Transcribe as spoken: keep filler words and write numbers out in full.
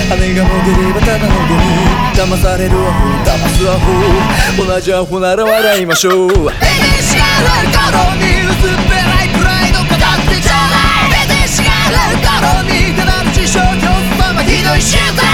羽がもげればただのゴミ。騙されるアホ騙すアホ、同じアホなら笑いましょう。出てしまう頃に薄っぺらいプライド語ってちょうだい。出てしまう頃にただの自称教様ひどいシュート。